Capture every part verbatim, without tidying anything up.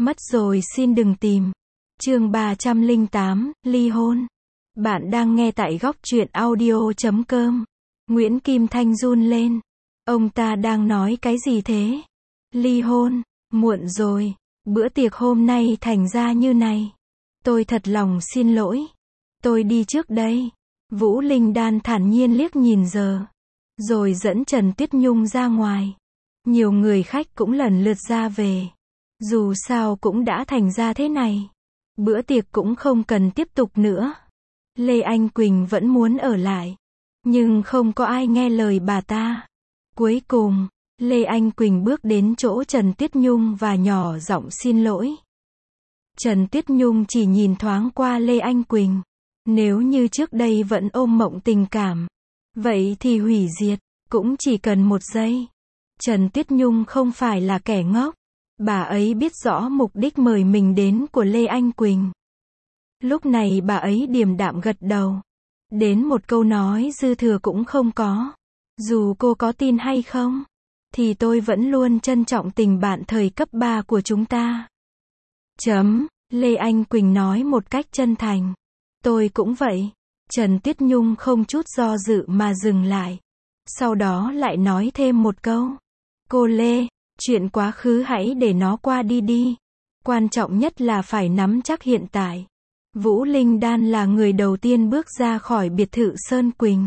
Mất rồi xin đừng tìm. Chương ba trăm lẻ tám, ly hôn. Bạn đang nghe tại góc truyện audio chấm com. Nguyễn Kim Thanh run lên. Ông ta đang nói cái gì thế? Ly hôn, muộn rồi. Bữa tiệc hôm nay thành ra như này. Tôi thật lòng xin lỗi. Tôi đi trước đây. Vũ Linh Đan thản nhiên liếc nhìn giờ. Rồi dẫn Trần Tuyết Nhung ra ngoài. Nhiều người khách cũng lần lượt ra về. Dù sao cũng đã thành ra thế này. Bữa tiệc cũng không cần tiếp tục nữa. Lê Anh Quỳnh vẫn muốn ở lại. Nhưng không có ai nghe lời bà ta. Cuối cùng, Lê Anh Quỳnh bước đến chỗ Trần Tuyết Nhung và nhỏ giọng xin lỗi. Trần Tuyết Nhung chỉ nhìn thoáng qua Lê Anh Quỳnh. Nếu như trước đây vẫn ôm mộng tình cảm, vậy thì hủy diệt, cũng chỉ cần một giây. Trần Tuyết Nhung không phải là kẻ ngốc. Bà ấy biết rõ mục đích mời mình đến của Lê Anh Quỳnh. Lúc này bà ấy điềm đạm gật đầu. Đến một câu nói dư thừa cũng không có. Dù cô có tin hay không, thì tôi vẫn luôn trân trọng tình bạn thời cấp ba của chúng ta. Chấm, Lê Anh Quỳnh nói một cách chân thành. Tôi cũng vậy. Trần Tuyết Nhung không chút do dự mà dừng lại. Sau đó lại nói thêm một câu. Cô Lê, chuyện quá khứ hãy để nó qua đi đi. Quan trọng nhất là phải nắm chắc hiện tại. Vũ Linh Đan là người đầu tiên bước ra khỏi biệt thự Sơn Quỳnh.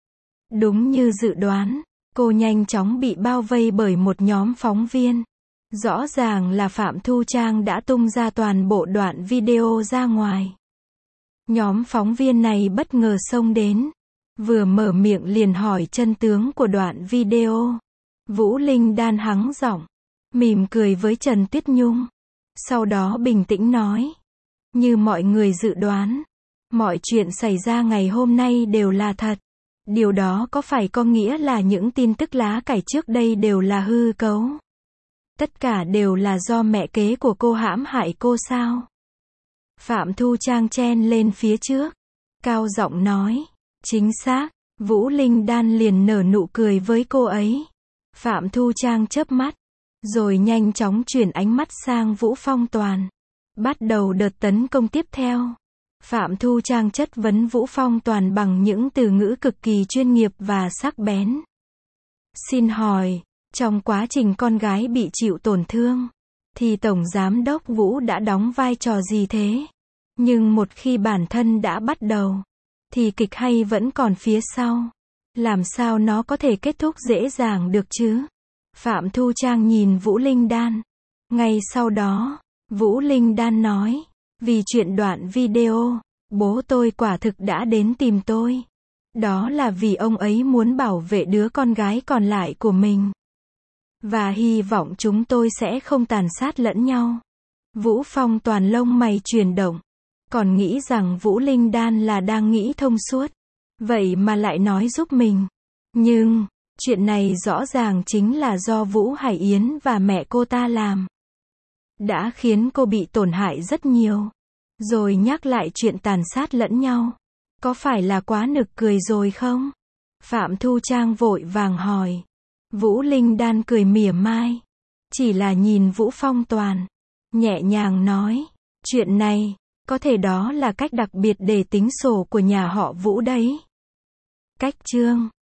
Đúng như dự đoán, cô nhanh chóng bị bao vây bởi một nhóm phóng viên. Rõ ràng là Phạm Thu Trang đã tung ra toàn bộ đoạn video ra ngoài. Nhóm phóng viên này bất ngờ xông đến. Vừa mở miệng liền hỏi chân tướng của đoạn video. Vũ Linh Đan hắng giọng, mỉm cười với Trần Tuyết Nhung. Sau đó bình tĩnh nói. Như mọi người dự đoán, mọi chuyện xảy ra ngày hôm nay đều là thật. Điều đó có phải có nghĩa là những tin tức lá cải trước đây đều là hư cấu? Tất cả đều là do mẹ kế của cô hãm hại cô sao? Phạm Thu Trang chen lên phía trước, cao giọng nói. Chính xác. Vũ Linh Đan liền nở nụ cười với cô ấy. Phạm Thu Trang chớp mắt, rồi nhanh chóng chuyển ánh mắt sang Vũ Phong Toàn. Bắt đầu đợt tấn công tiếp theo. Phạm Thu Trang chất vấn Vũ Phong Toàn bằng những từ ngữ cực kỳ chuyên nghiệp và sắc bén. Xin hỏi, trong quá trình con gái bị chịu tổn thương, thì Tổng Giám đốc Vũ đã đóng vai trò gì thế? Nhưng một khi bản thân đã bắt đầu, thì kịch hay vẫn còn phía sau. Làm sao nó có thể kết thúc dễ dàng được chứ? Phạm Thu Trang nhìn Vũ Linh Đan. Ngay sau đó, Vũ Linh Đan nói. Vì chuyện đoạn video, bố tôi quả thực đã đến tìm tôi. Đó là vì ông ấy muốn bảo vệ đứa con gái còn lại của mình. Và hy vọng chúng tôi sẽ không tàn sát lẫn nhau. Vũ Phong Toàn lông mày chuyển động. Còn nghĩ rằng Vũ Linh Đan là đang nghĩ thông suốt. Vậy mà lại nói giúp mình. Nhưng, chuyện này rõ ràng chính là do Vũ Hải Yến và mẹ cô ta làm. Đã khiến cô bị tổn hại rất nhiều. Rồi nhắc lại chuyện tàn sát lẫn nhau. Có phải là quá nực cười rồi không? Phạm Thu Trang vội vàng hỏi. Vũ Linh Đan cười mỉa mai. Chỉ là nhìn Vũ Phong Toàn. Nhẹ nhàng nói. Chuyện này, có thể đó là cách đặc biệt để tính sổ của nhà họ Vũ đấy. Cách chương